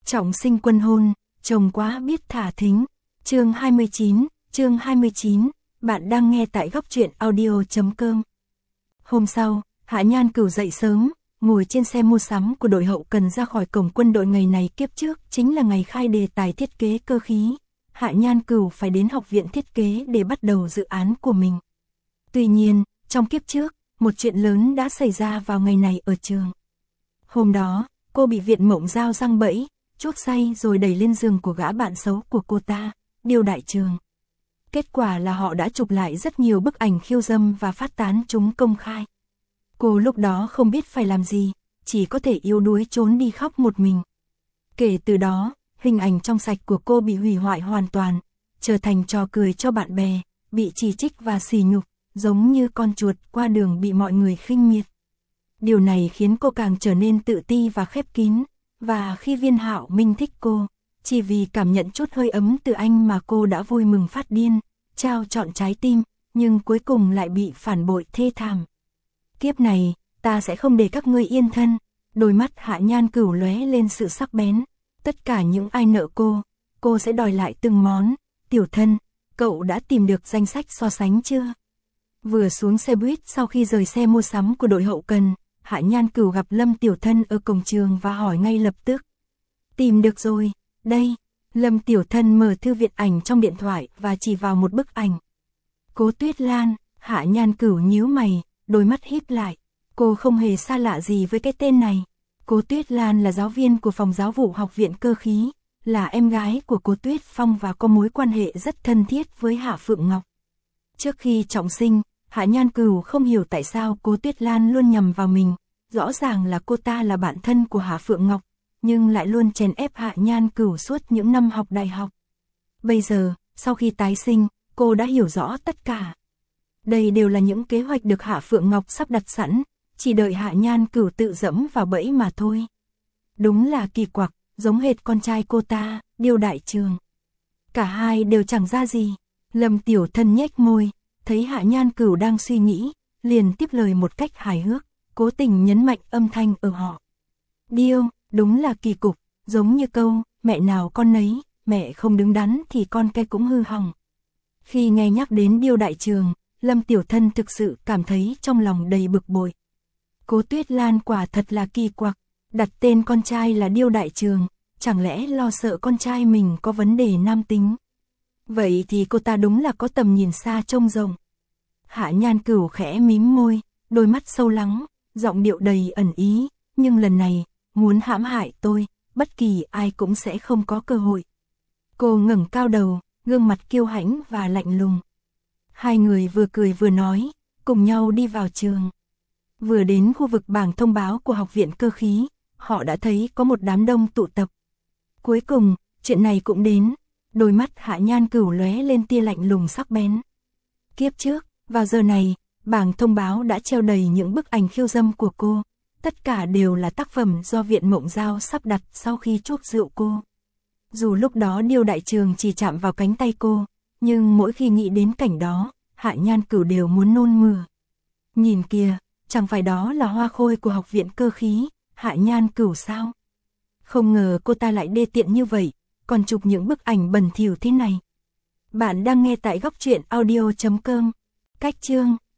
Trọng sinh quân hôn, chồng quá biết thả thính. Chương 29, bạn đang nghe tại góc truyện audio.com. Hôm sau, Hạ Nhan Cửu dậy sớm, ngồi trên xe mua sắm của đội hậu cần ra khỏi cổng quân đội. Ngày này kiếp trước chính là ngày khai đề tài thiết kế cơ khí. Hạ Nhan Cửu phải đến học viện thiết kế để bắt đầu dự án của mình. Tuy nhiên, trong kiếp trước, một chuyện lớn đã xảy ra vào ngày này ở trường. Hôm đó, cô bị Viện Mộng Giao giăng bẫy, chuốc say rồi đẩy lên giường của gã bạn xấu của cô ta, Điêu Đại Trường. Kết quả là họ đã chụp lại rất nhiều bức ảnh khiêu dâm và phát tán chúng công khai. Cô lúc đó không biết phải làm gì, chỉ có thể yếu đuối trốn đi khóc một mình. Kể từ đó, hình ảnh trong sạch của cô bị hủy hoại hoàn toàn, trở thành trò cười cho bạn bè, bị chỉ trích và sỉ nhục, giống như con chuột qua đường bị mọi người khinh miệt. Điều này khiến cô càng trở nên tự ti và khép kín, và khi Viên Hạo Minh thích cô, chỉ vì cảm nhận chút hơi ấm từ anh mà cô đã vui mừng phát điên, trao trọn trái tim, nhưng cuối cùng lại bị phản bội thê thảm. Kiếp này, ta sẽ không để các ngươi yên thân. Đôi mắt Hạ Nhan Cửu lóe lên sự sắc bén. Tất cả những ai nợ cô sẽ đòi lại từng món. Tiểu thân, cậu đã tìm được danh sách so sánh chưa? Vừa xuống xe buýt sau khi rời xe mua sắm của đội hậu cần, Hạ Nhan Cửu gặp Lâm Tiểu Thân ở cổng trường và hỏi ngay lập tức. Tìm được rồi, đây. Lâm Tiểu Thân mở thư viện ảnh trong điện thoại và chỉ vào một bức ảnh. Cố Tuyết Lan. Hạ Nhan Cửu nhíu mày, đôi mắt híp lại. Cô không hề xa lạ gì với cái tên này. Cố Tuyết Lan là giáo viên của phòng giáo vụ học viện cơ khí, là em gái của Cố Tuyết Phong và có mối quan hệ rất thân thiết với Hạ Phượng Ngọc. Trước khi trọng sinh, Hạ Nhan Cửu không hiểu tại sao Cố Tuyết Lan luôn nhầm vào mình. Rõ ràng là cô ta là bạn thân của Hạ Phượng Ngọc, nhưng lại luôn chèn ép Hạ Nhan Cửu suốt những năm học đại học. Bây giờ, sau khi tái sinh, cô đã hiểu rõ tất cả. Đây đều là những kế hoạch được Hạ Phượng Ngọc sắp đặt sẵn, chỉ đợi Hạ Nhan Cửu tự dẫm vào bẫy mà thôi. Đúng là kỳ quặc, giống hệt con trai cô ta, Điêu Đại Trường. Cả hai đều chẳng ra gì. Lâm Tiểu Thân nhếch môi, thấy Hạ Nhan Cửu đang suy nghĩ, liền tiếp lời một cách hài hước, cố tình nhấn mạnh âm thanh ở họ. Điêu, đúng là kỳ cục, giống như câu, mẹ nào con nấy, mẹ không đứng đắn thì con cái cũng hư hỏng. Khi nghe nhắc đến Điêu Đại Trường, Lâm Tiểu Thân thực sự cảm thấy trong lòng đầy bực bội. Cố Tuyết Lan quả thật là kỳ quặc, đặt tên con trai là Điêu Đại Trường, chẳng lẽ lo sợ con trai mình có vấn đề nam tính. Vậy thì cô ta đúng là có tầm nhìn xa trông rộng. Hạ Nhan Cửu khẽ mím môi, đôi mắt sâu lắng, giọng điệu đầy ẩn ý, nhưng lần này, muốn hãm hại tôi, bất kỳ ai cũng sẽ không có cơ hội. Cô ngẩng cao đầu, gương mặt kiêu hãnh và lạnh lùng. Hai người vừa cười vừa nói, cùng nhau đi vào trường. Vừa đến khu vực bảng thông báo của học viện cơ khí, họ đã thấy có một đám đông tụ tập. Cuối cùng, chuyện này cũng đến, đôi mắt Hạ Nhan Cửu lóe lên tia lạnh lùng sắc bén. Kiếp trước, vào giờ này, bảng thông báo đã treo đầy những bức ảnh khiêu dâm của cô, tất cả đều là tác phẩm do Viện Mộng Giao sắp đặt sau khi chuốc rượu cô. Dù lúc đó Điêu Đại Trường chỉ chạm vào cánh tay cô, nhưng mỗi khi nghĩ đến cảnh đó, Hạ Nhan Cửu đều muốn nôn mửa. Nhìn kìa, chẳng phải đó là Hoa Khôi của học viện cơ khí, Hạ Nhan Cửu sao? Không ngờ cô ta lại đê tiện như vậy, còn chụp những bức ảnh bẩn thỉu thế này. Bạn đang nghe tại góc truyện audio.com. Cách chương